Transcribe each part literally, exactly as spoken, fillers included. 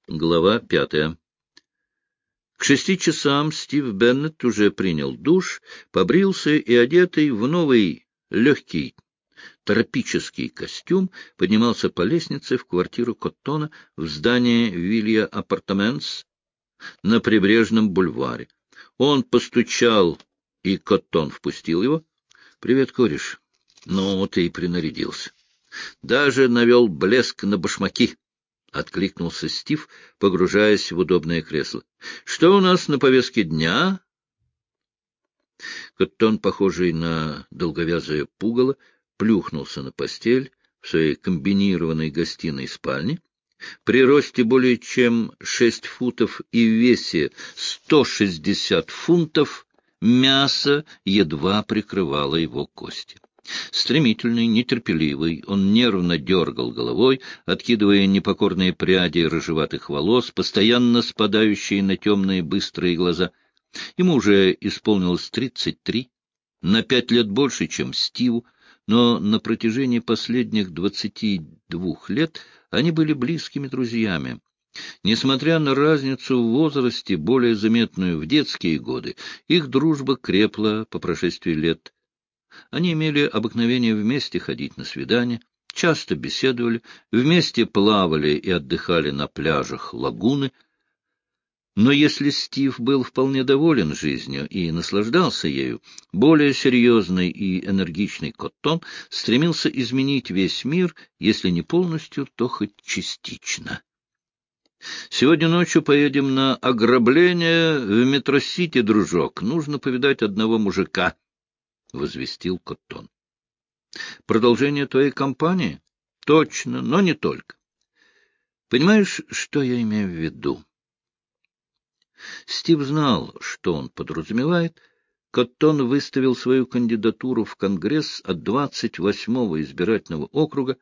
Глава пятая. К шести часам Стив Беннет уже принял душ, побрился и, одетый в новый легкий тропический костюм, поднимался по лестнице в квартиру Коттона в здании Вилья Апартаментс на прибрежном бульваре. Он постучал, и Коттон впустил его. — Привет, кореш. Ну, ты и принарядился. Даже навел блеск на башмаки. — откликнулся Стив, погружаясь в удобное кресло. — Что у нас на повестке дня? Коттон, похожий на долговязое пугало, плюхнулся на постель в своей комбинированной гостиной спальне. При росте более чем шесть футов и весе сто шестьдесят фунтов мясо едва прикрывало его кости. Стремительный, нетерпеливый, он нервно дергал головой, откидывая непокорные пряди рыжеватых волос, постоянно спадающие на темные быстрые глаза. Ему уже исполнилось тридцать три, на пять лет больше, чем Стиву, но на протяжении последних двадцати двух лет они были близкими друзьями. Несмотря на разницу в возрасте, более заметную в детские годы, их дружба крепла по прошествии лет. Они имели обыкновение вместе ходить на свидания, часто беседовали, вместе плавали и отдыхали на пляжах лагуны. Но если Стив был вполне доволен жизнью и наслаждался ею, более серьезный и энергичный Коттон стремился изменить весь мир, если не полностью, то хоть частично. «Сегодня ночью поедем на ограбление в Метро-Сити, дружок. Нужно повидать одного мужика», — возвестил Коттон. «Продолжение твоей кампании? Точно, но не только. Понимаешь, что я имею в виду?» Стив знал, что он подразумевает. Коттон выставил свою кандидатуру в Конгресс от двадцать восьмого избирательного округа,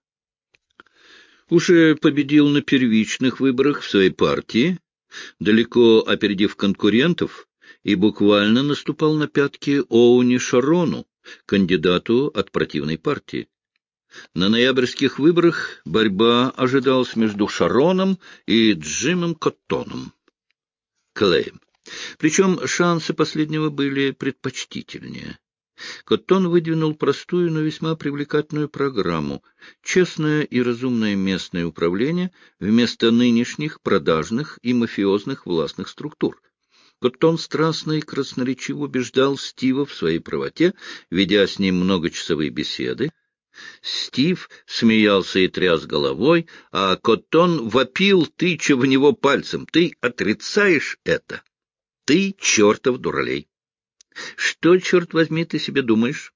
уже победил на первичных выборах в своей партии, далеко опередив конкурентов, и буквально наступал на пятки Оуни Шарону, кандидату от противной партии. На ноябрьских выборах борьба ожидалась между Шароном и Джимом Коттоном Клеем. Причем шансы последнего были предпочтительнее. Коттон выдвинул простую, но весьма привлекательную программу — честное и разумное местное управление вместо нынешних продажных и мафиозных властных структур. Коттон страстно и красноречиво убеждал Стива в своей правоте, ведя с ним многочасовые беседы. Стив смеялся и тряс головой, а Коттон вопил, тыча в него пальцем: «Ты отрицаешь это? Ты чертов дуралей! Что, черт возьми, ты себе думаешь?»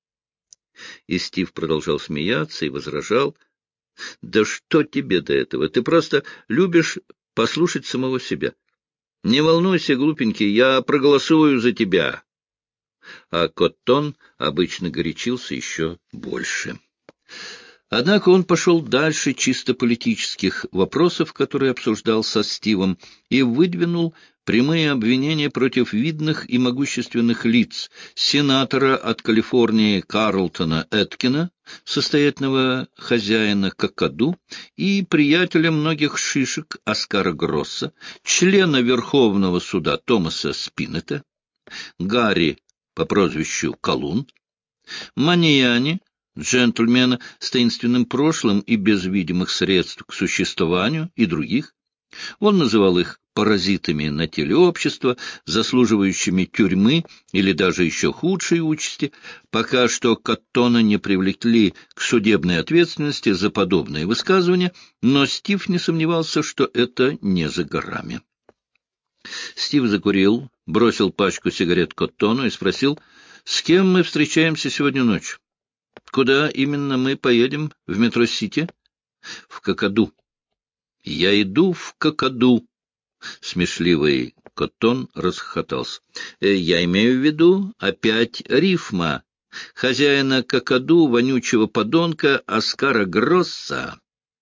И Стив продолжал смеяться и возражал: «Да что тебе до этого? Ты просто любишь послушать самого себя. Не волнуйся, глупенький, я проголосую за тебя». А Коттон обычно горячился еще больше. Однако он пошел дальше чисто политических вопросов, которые обсуждал со Стивом, и выдвинул прямые обвинения против видных и могущественных лиц: сенатора от Калифорнии Карлтона Эткина, состоятельного хозяина Какаду, и приятеля многих шишек Оскара Гросса, члена Верховного суда Томаса Спинета, Гарри по прозвищу Колун, Маньяни, джентльмена с таинственным прошлым и без видимых средств к существованию, и других. Он называл их паразитами на теле общества, заслуживающими тюрьмы или даже еще худшей участи, пока что Коттона не привлекли к судебной ответственности за подобные высказывания, но Стив не сомневался, что это не за горами. Стив закурил, бросил пачку сигарет Коттону и спросил: «С кем мы встречаемся сегодня ночью? Куда именно мы поедем? В Метро-Сити?» «В Какаду». «Я иду в Какаду». Смешливый Коттон расхохотался. «Я имею в виду опять рифма. Хозяина Какаду, вонючего подонка Оскара Гросса».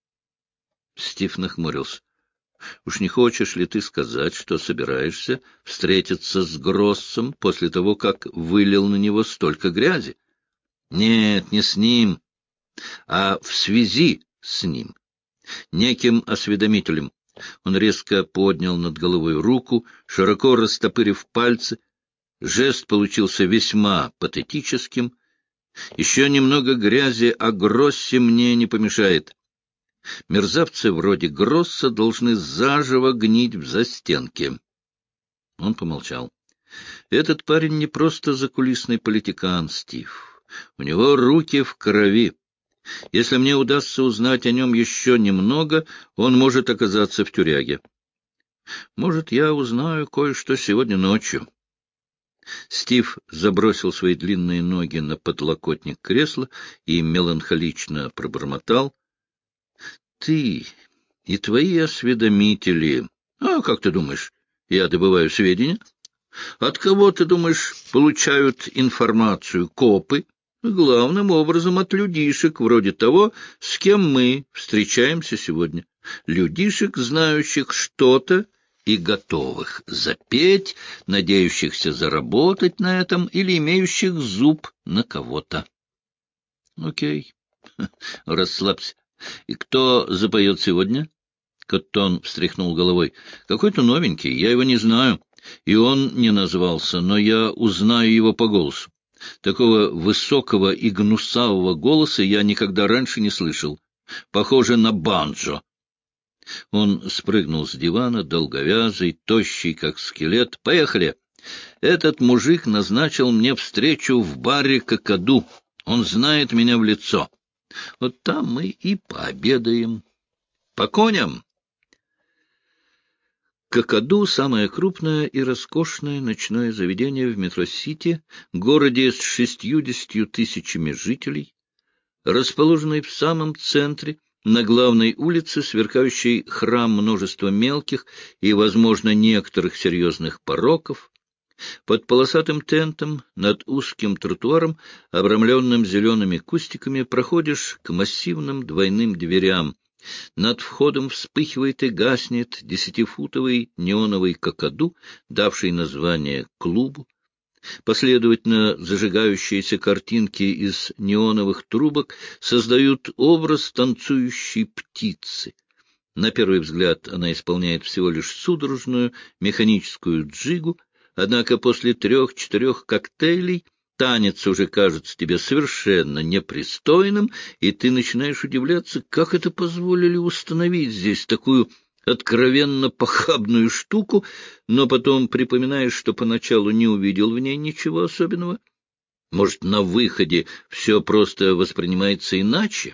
Стив нахмурился. «Уж не хочешь ли ты сказать, что собираешься встретиться с Гроссом после того, как вылил на него столько грязи?» «Нет, не с ним, а в связи с ним, неким осведомителем. Он резко поднял над головой руку, широко растопырив пальцы. Жест получился весьма патетическим. Еще немного грязи о Гроссе мне не помешает. Мерзавцы вроде Гросса должны заживо гнить в застенке. Он помолчал. Этот парень не просто закулисный политикан, Стив. У него руки в крови. Если мне удастся узнать о нем еще немного, он может оказаться в тюряге. Может, я узнаю кое-что сегодня ночью. Стив забросил свои длинные ноги на подлокотник кресла и меланхолично пробормотал. — Ты и твои осведомители. А как ты думаешь, я добываю сведения? От кого, ты думаешь, получают информацию копы? Главным образом от людишек, вроде того, с кем мы встречаемся сегодня. Людишек, знающих что-то и готовых запеть, надеющихся заработать на этом или имеющих зуб на кого-то. Окей, расслабься. И кто запоет сегодня? Коттон встряхнул головой. Какой-то новенький, я его не знаю. И он не назвался, но я узнаю его по голосу. Такого высокого и гнусавого голоса я никогда раньше не слышал. Похоже на банджо. Он спрыгнул с дивана, долговязый, тощий, как скелет. «Поехали! Этот мужик назначил мне встречу в баре «Какаду». Он знает меня в лицо. Вот там мы и пообедаем. По коням!» «Какаду» — самое крупное и роскошное ночное заведение в Метро-Сити, городе с шестьюдесятью тысячами жителей, расположенный в самом центре, на главной улице, сверкающий храм множества мелких и, возможно, некоторых серьезных пороков. Под полосатым тентом, над узким тротуаром, обрамленным зелеными кустиками, проходишь к массивным двойным дверям. Над входом вспыхивает и гаснет десятифутовый неоновый какаду, давший название клубу. Последовательно зажигающиеся картинки из неоновых трубок создают образ танцующей птицы. На первый взгляд она исполняет всего лишь судорожную механическую джигу, однако после трех-четырех коктейлей танец уже кажется тебе совершенно непристойным, и ты начинаешь удивляться, как это позволили установить здесь такую откровенно похабную штуку, но потом припоминаешь, что поначалу не увидел в ней ничего особенного. Может, на выходе все просто воспринимается иначе?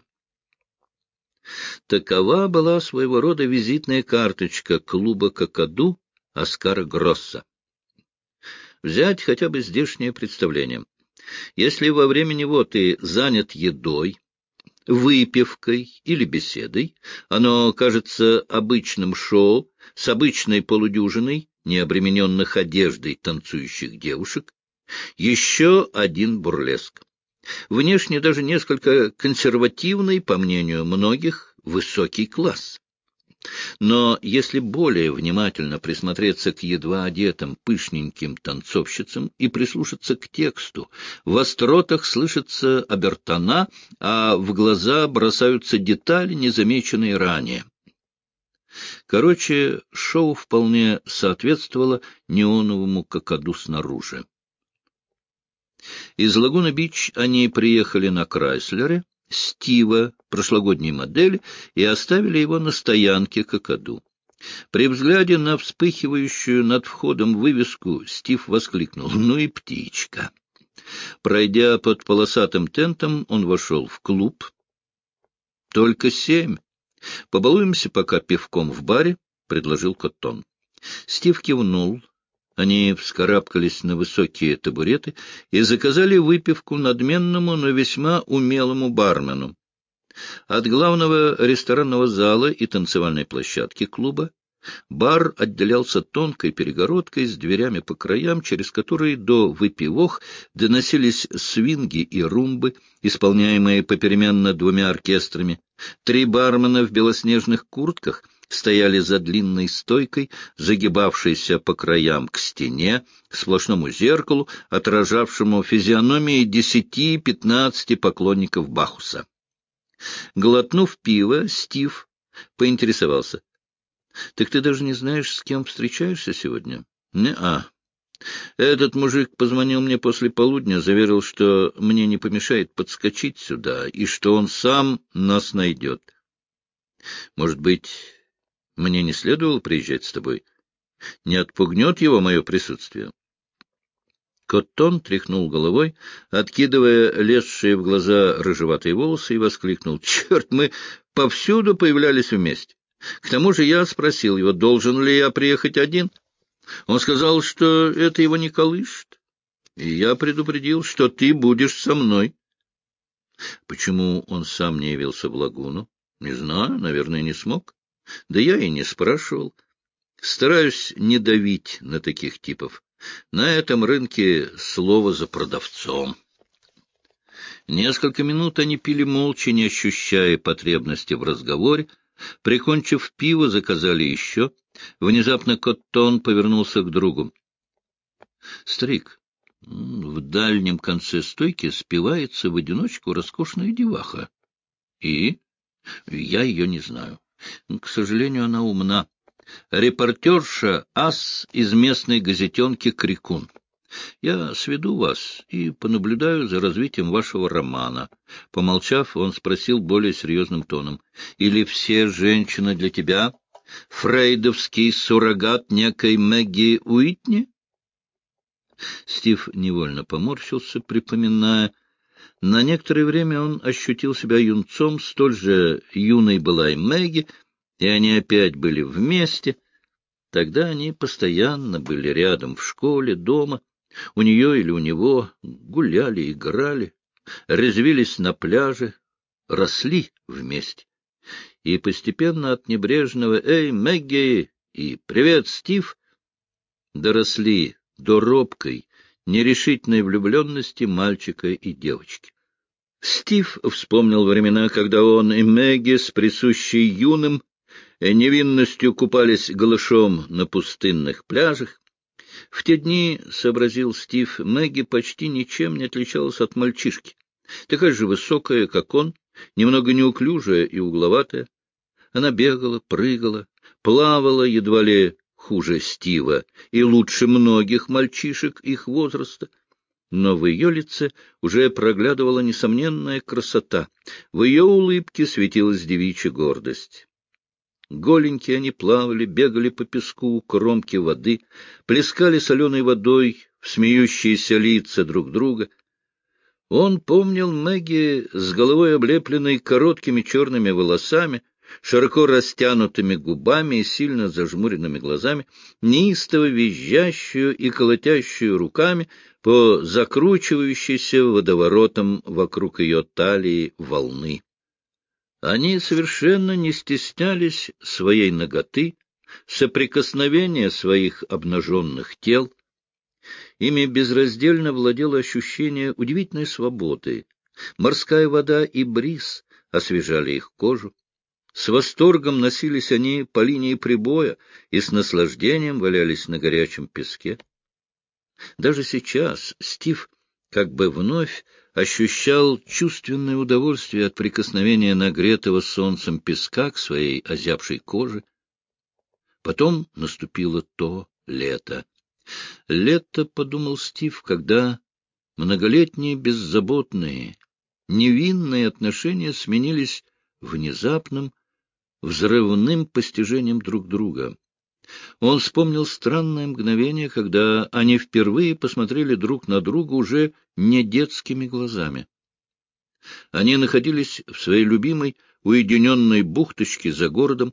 Такова была своего рода визитная карточка клуба «Какаду» Оскара Гросса. Взять хотя бы здешнее представление. Если во время него ты занят едой, выпивкой или беседой, оно кажется обычным шоу с обычной полудюжиной необремененных одеждой танцующих девушек. Еще один бурлеск. Внешне даже несколько консервативный, по мнению многих, высокий класс. Но если более внимательно присмотреться к едва одетым пышненьким танцовщицам и прислушаться к тексту, в остротах слышится обертона, а в глаза бросаются детали, незамеченные ранее. Короче, шоу вполне соответствовало неоновому какаду снаружи. Из Лагуна-Бич они приехали на Крайслере, Стива, прошлогодней модели, и оставили его на стоянке какаду. При взгляде на вспыхивающую над входом вывеску Стив воскликнул: «Ну и птичка!». Пройдя под полосатым тентом, он вошел в клуб. «Только семь. Побалуемся пока пивком в баре», — предложил Коттон. Стив кивнул. Они вскарабкались на высокие табуреты и заказали выпивку надменному, но весьма умелому бармену. От главного ресторанного зала и танцевальной площадки клуба бар отделялся тонкой перегородкой с дверями по краям, через которые до выпивох доносились свинги и румбы, исполняемые попеременно двумя оркестрами. Три бармена в белоснежных куртках стояли за длинной стойкой, загибавшейся по краям к стене, к сплошному зеркалу, отражавшему физиономии десяти-пятнадцати поклонников Бахуса. Глотнув пиво, Стив поинтересовался: Так ты даже не знаешь, с кем встречаешься сегодня? Не-а. Этот мужик позвонил мне после полудня, заверил, что мне не помешает подскочить сюда и что он сам нас найдет. Может быть, мне не следовало приезжать с тобой? Не отпугнет его мое присутствие? Коттон тряхнул головой, откидывая лезшие в глаза рыжеватые волосы, и воскликнул: — Черт, мы повсюду появлялись вместе. К тому же я спросил его, должен ли я приехать один. Он сказал, что это его не колышет, и я предупредил, что ты будешь со мной. Почему он сам не явился в лагуну? Не знаю, наверное, не смог. Да я и не спрашивал. Стараюсь не давить на таких типов. На этом рынке слово за продавцом. Несколько минут они пили молча, не ощущая потребности в разговоре. Прикончив пиво, заказали еще. Внезапно Коттон повернулся к другу. — Старик, в дальнем конце стойки спивается в одиночку роскошная деваха. — И? — Я ее не знаю. К сожалению, она умна. Репортерша ас из местной газетенки «Крикун». Я сведу вас и понаблюдаю за развитием вашего романа. Помолчав, он спросил более серьезным тоном. — Или все женщины для тебя фрейдовский суррогат некой Мэгги Уитни? Стив невольно поморщился, припоминая. На некоторое время он ощутил себя юнцом, столь же юной была и Мэгги, и они опять были вместе. Тогда они постоянно были рядом в школе, дома, у нее или у него, гуляли, играли, резвились на пляже, росли вместе. И постепенно от небрежного «Эй, Мэгги!» и «Привет, Стив!» доросли до робкой, нерешительной влюбленности мальчика и девочки. Стив вспомнил времена, когда он и Мэгги с присущей юным невинностью купались голышом на пустынных пляжах. В те дни, — сообразил Стив, — Мэгги почти ничем не отличалась от мальчишки. Такая же высокая, как он, немного неуклюжая и угловатая. Она бегала, прыгала, плавала едва ли хуже Стива и лучше многих мальчишек их возраста. Но в ее лице уже проглядывала несомненная красота, в ее улыбке светилась девичья гордость. Голенькие они плавали, бегали по песку у кромки воды, плескали соленой водой в смеющиеся лица друг друга. Он помнил Мэгги с головой облепленной короткими черными волосами, широко растянутыми губами и сильно зажмуренными глазами, неистово визжащую и колотящую руками по закручивающейся водоворотам вокруг ее талии волны. Они совершенно не стеснялись своей наготы, соприкосновения своих обнаженных тел. Ими безраздельно владело ощущение удивительной свободы. Морская вода и бриз освежали их кожу. С восторгом носились они по линии прибоя и с наслаждением валялись на горячем песке. Даже сейчас Стив как бы вновь ощущал чувственное удовольствие от прикосновения нагретого солнцем песка к своей озябшей коже. Потом наступило то лето. Лето, — подумал Стив, — когда многолетние беззаботные, невинные отношения сменились внезапным, взрывным постижением друг друга. Он вспомнил странное мгновение, когда они впервые посмотрели друг на друга уже не детскими глазами. Они находились в своей любимой уединенной бухточке за городом,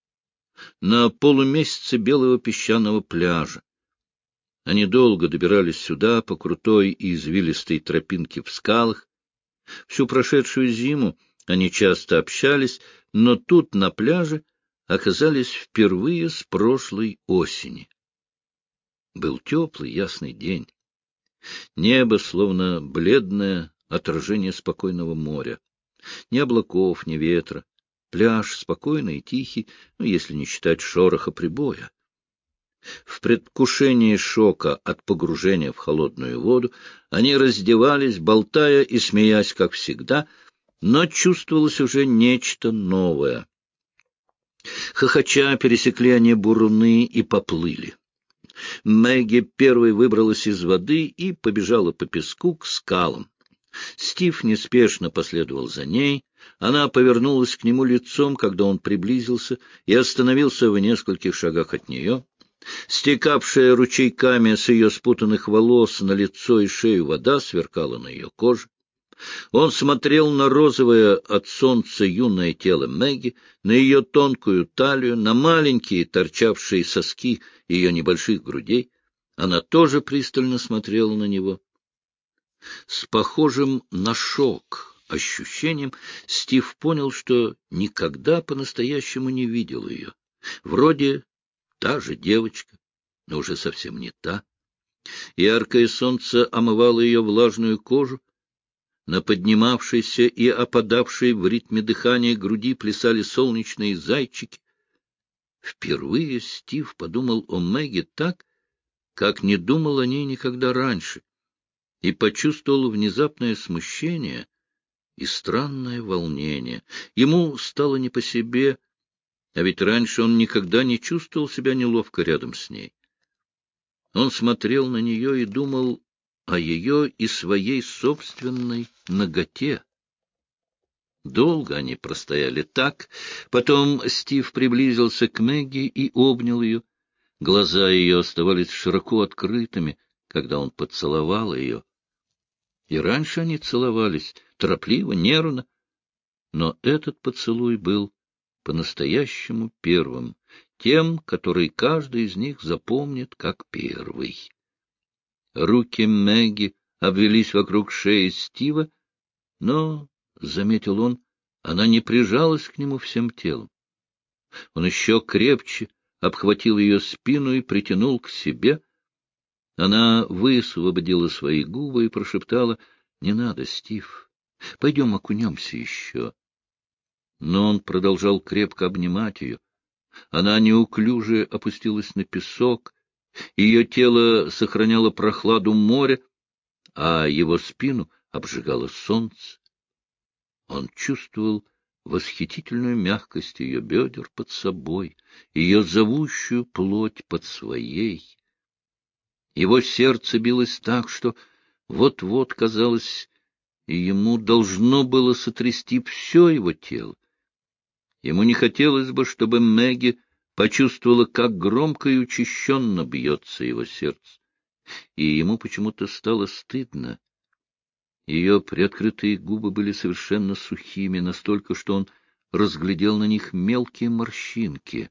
на полумесяце белого песчаного пляжа. Они долго добирались сюда по крутой и извилистой тропинке в скалах. Всю прошедшую зиму они часто общались, но тут, на пляже, оказались впервые с прошлой осени. Был теплый, ясный день. Небо, словно бледное отражение спокойного моря. Ни облаков, ни ветра. Пляж спокойный и тихий, ну, если не считать шороха прибоя. В предвкушении шока от погружения в холодную воду они раздевались, болтая и смеясь, как всегда, но чувствовалось уже нечто новое. Хохоча пересекли они буруны и поплыли. Мэгги первой выбралась из воды и побежала по песку к скалам. Стив неспешно последовал за ней. Она повернулась к нему лицом, когда он приблизился, и остановился в нескольких шагах от нее. Стекавшая ручейками с ее спутанных волос на лицо и шею вода сверкала на ее коже. Он смотрел на розовое от солнца юное тело Мэгги, на ее тонкую талию, на маленькие торчавшие соски ее небольших грудей. Она тоже пристально смотрела на него. С похожим на шок ощущением Стив понял, что никогда по-настоящему не видел ее. Вроде та же девочка, но уже совсем не та. Яркое солнце омывало ее влажную кожу. На поднимавшейся и опадавшей в ритме дыхания груди плясали солнечные зайчики. Впервые Стив подумал о Мэгги так, как не думал о ней никогда раньше, и почувствовал внезапное смущение и странное волнение. Ему стало не по себе, а ведь раньше он никогда не чувствовал себя неловко рядом с ней. Он смотрел на нее и думал о ее и своей собственной наготе. Долго они простояли так, потом Стив приблизился к Мэгги и обнял ее. Глаза ее оставались широко открытыми, когда он поцеловал ее. И раньше они целовались торопливо, нервно, но этот поцелуй был по-настоящему первым, тем, который каждый из них запомнит как первый. Руки Мэгги обвелись вокруг шеи Стива, но, — заметил он, — она не прижалась к нему всем телом. Он еще крепче обхватил ее спину и притянул к себе. Она высвободила свои губы и прошептала: — Не надо, Стив, пойдем окунемся еще. Но он продолжал крепко обнимать ее. Она неуклюже опустилась на песок. Ее тело сохраняло прохладу моря, а его спину обжигало солнце. Он чувствовал восхитительную мягкость ее бедер под собой, ее зовущую плоть под своей. Его сердце билось так, что вот-вот, казалось, ему должно было сотрясти все его тело. Ему не хотелось бы, чтобы Мэгги почувствовала, как громко и учащенно бьется его сердце. И ему почему-то стало стыдно. Ее приоткрытые губы были совершенно сухими, настолько, что он разглядел на них мелкие морщинки.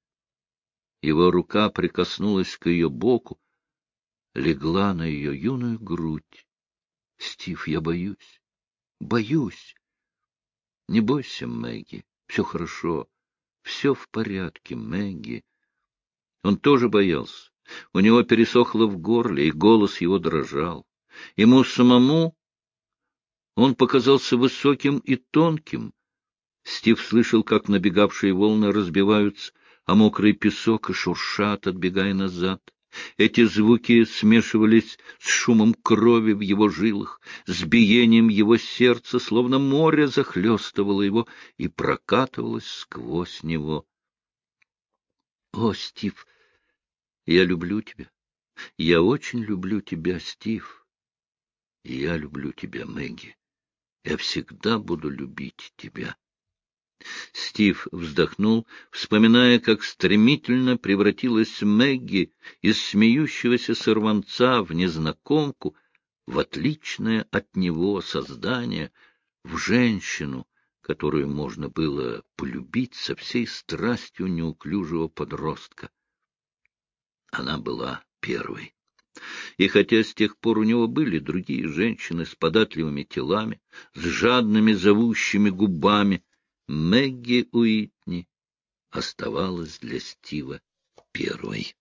Его рука прикоснулась к ее боку, легла на ее юную грудь. — Стив, я боюсь, боюсь. — Не бойся, Мэгги, все хорошо, все в порядке, Мэгги. Он тоже боялся. У него пересохло в горле, и голос его дрожал. Ему самому он показался высоким и тонким. Стив слышал, как набегавшие волны разбиваются, а мокрый песок и шуршат, отбегая назад. Эти звуки смешивались с шумом крови в его жилах, с биением его сердца, словно море захлестывало его и прокатывалось сквозь него. — О, Стив, я люблю тебя. Я очень люблю тебя, Стив. Я люблю тебя, Мэгги. Я всегда буду любить тебя. Стив вздохнул, вспоминая, как стремительно превратилась Мэгги из смеющегося сорванца в незнакомку, в отличное от него создание, в женщину, которую можно было полюбить со всей страстью неуклюжего подростка. Она была первой. И хотя с тех пор у него были другие женщины с податливыми телами, с жадными зовущими губами, Мэгги Уитни оставалась для Стива первой.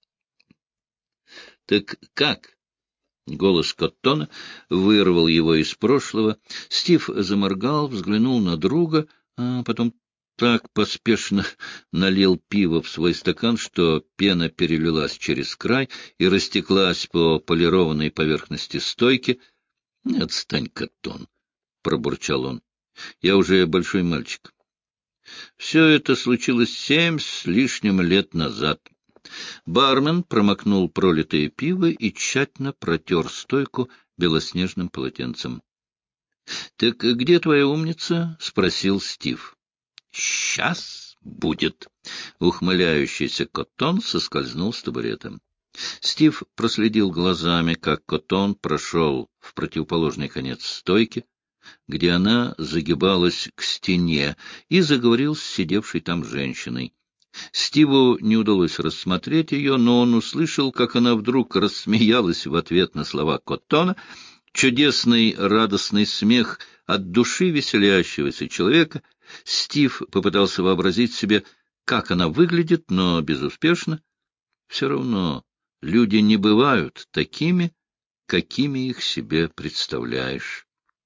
— Так как? — голос Коттона вырвал его из прошлого. Стив заморгал, взглянул на друга, а потом так поспешно налил пиво в свой стакан, что пена перелилась через край и растеклась по полированной поверхности стойки. — Отстань, Коттон, — пробурчал он. — Я уже большой мальчик. Все это случилось семь с лишним лет назад. Бармен промокнул пролитое пиво и тщательно протер стойку белоснежным полотенцем. — Так где твоя умница? — спросил Стив. — Сейчас будет. Ухмыляющийся Коттон соскользнул с табурета. Стив проследил глазами, как Коттон прошел в противоположный конец стойки, где она загибалась к стене, и заговорил с сидевшей там женщиной. Стиву не удалось рассмотреть ее, но он услышал, как она вдруг рассмеялась в ответ на слова Коттона. Чудесный радостный смех от души веселящегося человека. Стив попытался вообразить себе, как она выглядит, но безуспешно. Все равно люди не бывают такими, какими их себе представляешь.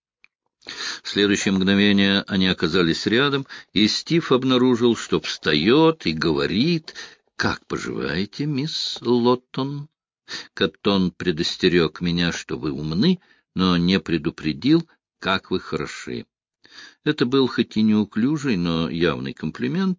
В следующее мгновение они оказались рядом, и Стив обнаружил, что встает и говорит: «Как поживаете, мисс Лоттон? Коттон предостерег меня, что вы умны, но не предупредил, как вы хороши». Это был хоть и неуклюжий, но явный комплимент.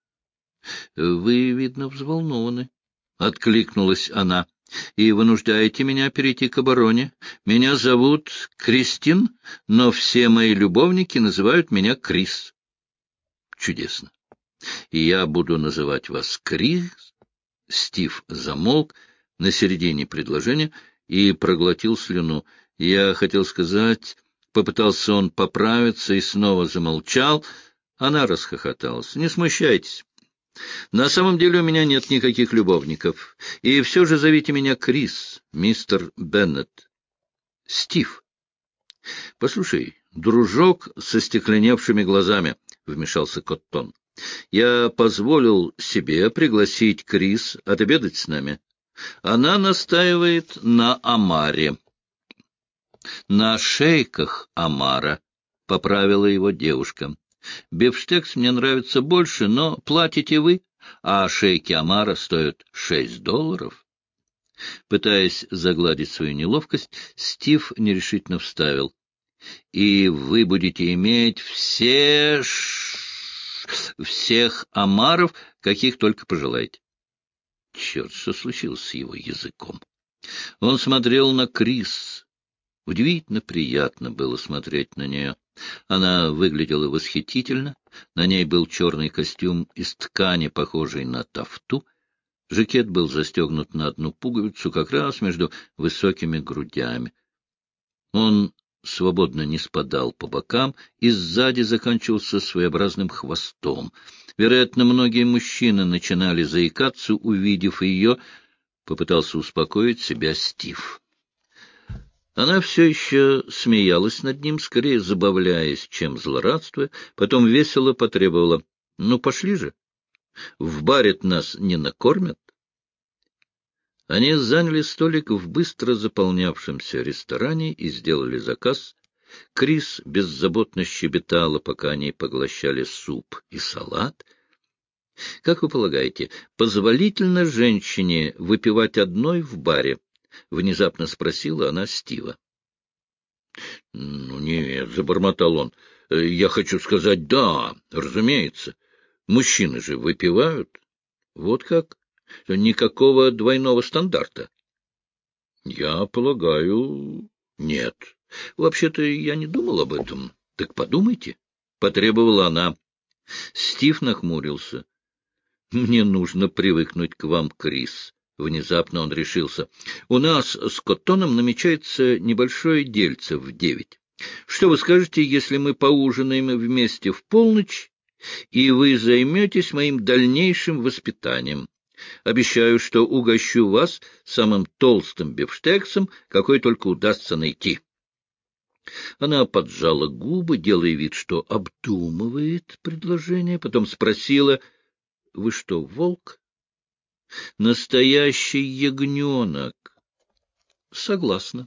«Вы, видно, взволнованы», — откликнулась она, — «и вынуждаете меня перейти к обороне. Меня зовут Кристин, но все мои любовники называют меня Крис». «Чудесно. И я буду называть вас Крис». Стив замолк на середине предложения и проглотил слюну. Я хотел сказать... Попытался он поправиться и снова замолчал. Она расхохоталась. «Не смущайтесь. На самом деле у меня нет никаких любовников. И все же зовите меня Крис, мистер Беннет. Стив». «Послушай, дружок со стекленевшими глазами», — вмешался Коттон, — «я позволил себе пригласить Крис отобедать с нами. Она настаивает на омаре». «На шейках омара», — поправила его девушка. «Бифштекс мне нравится больше, но платите вы, а шейки омара стоят шесть долларов». Пытаясь загладить свою неловкость, Стив нерешительно вставил: «И вы будете иметь все ш... всех омаров, каких только пожелаете». Черт, что случилось с его языком? Он смотрел на Крис. Удивительно приятно было смотреть на нее. Она выглядела восхитительно. На ней был черный костюм из ткани, похожий на тафту. Жакет был застегнут на одну пуговицу, как раз между высокими грудями. Он свободно не спадал по бокам и сзади заканчивался своеобразным хвостом. Вероятно, многие мужчины начинали заикаться, увидев ее. Попытался успокоить себя Стив. Она все еще смеялась над ним, скорее забавляясь, чем злорадствуя, потом весело потребовала: «Ну, пошли же, в баре нас не накормят». Они заняли столик в быстро заполнявшемся ресторане и сделали заказ. Крис беззаботно щебетала, пока они поглощали суп и салат. «Как вы полагаете, позволительно женщине выпивать одной в баре?» — внезапно спросила она Стива. — Ну, нет, — забормотал он, — я хочу сказать, да, разумеется. Мужчины же выпивают. Вот как? Никакого двойного стандарта. — Я полагаю, нет. Вообще-то я не думал об этом. Так подумайте, — потребовала она. Стив нахмурился. — Мне нужно привыкнуть к вам, Крис. Внезапно он решился. «У нас с Коттоном намечается небольшое дельце в девять. Что вы скажете, если мы поужинаем вместе в полночь, и вы займетесь моим дальнейшим воспитанием? Обещаю, что угощу вас самым толстым бифштексом, какой только удастся найти». Она поджала губы, делая вид, что обдумывает предложение, потом спросила: «Вы что, волк?» «Настоящий ягненок». «Согласна».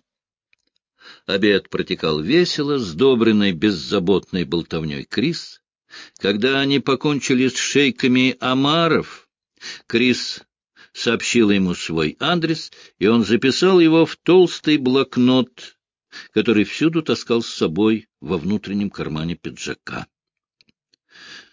Обед протекал весело, сдобренный беззаботной болтовней Крис. Когда они покончили с шейками омаров, Крис сообщила ему свой адрес, и он записал его в толстый блокнот, который всюду таскал с собой во внутреннем кармане пиджака.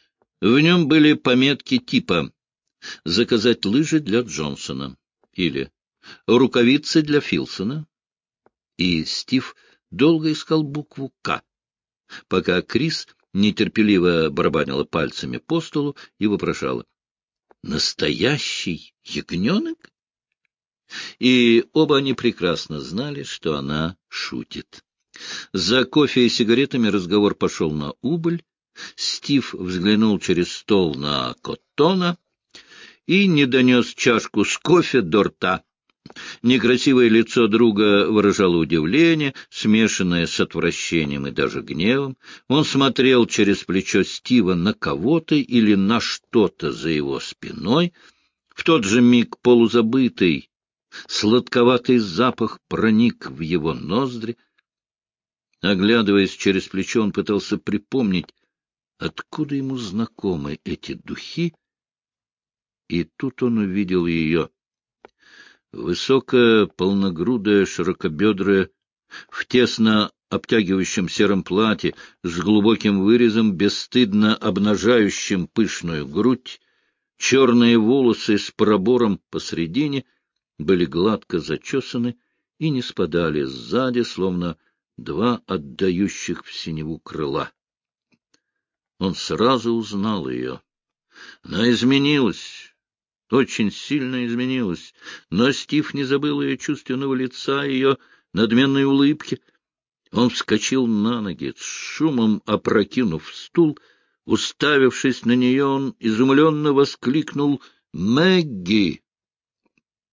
В нем были пометки типа «Заказать лыжи для Джонсона» или «Рукавицы для Филсона». И Стив долго искал букву «К», пока Крис нетерпеливо барабанила пальцами по столу и вопрошала: «Настоящий ягненок?» И оба они прекрасно знали, что она шутит. За кофе и сигаретами разговор пошел на убыль. Стив взглянул через стол на Коттона и не донес чашку с кофе до рта. Некрасивое лицо друга выражало удивление, смешанное с отвращением и даже гневом. Он смотрел через плечо Стива на кого-то или на что-то за его спиной. В тот же миг полузабытый, сладковатый запах проник в его ноздри. Оглядываясь через плечо, он пытался припомнить, откуда ему знакомы эти духи, и тут он увидел ее. Высокая, полногрудая, широкобедрая, в тесно обтягивающем сером платье, с глубоким вырезом, бесстыдно обнажающим пышную грудь, черные волосы с пробором посредине были гладко зачесаны и не спадали сзади, словно два отдающих в синеву крыла. Он сразу узнал ее. Она изменилась, очень сильно изменилась, но Стив не забыл ее чувственного лица, ее надменной улыбки. Он вскочил на ноги, с шумом опрокинув стул. Уставившись на нее, он изумленно воскликнул: «Мэгги!»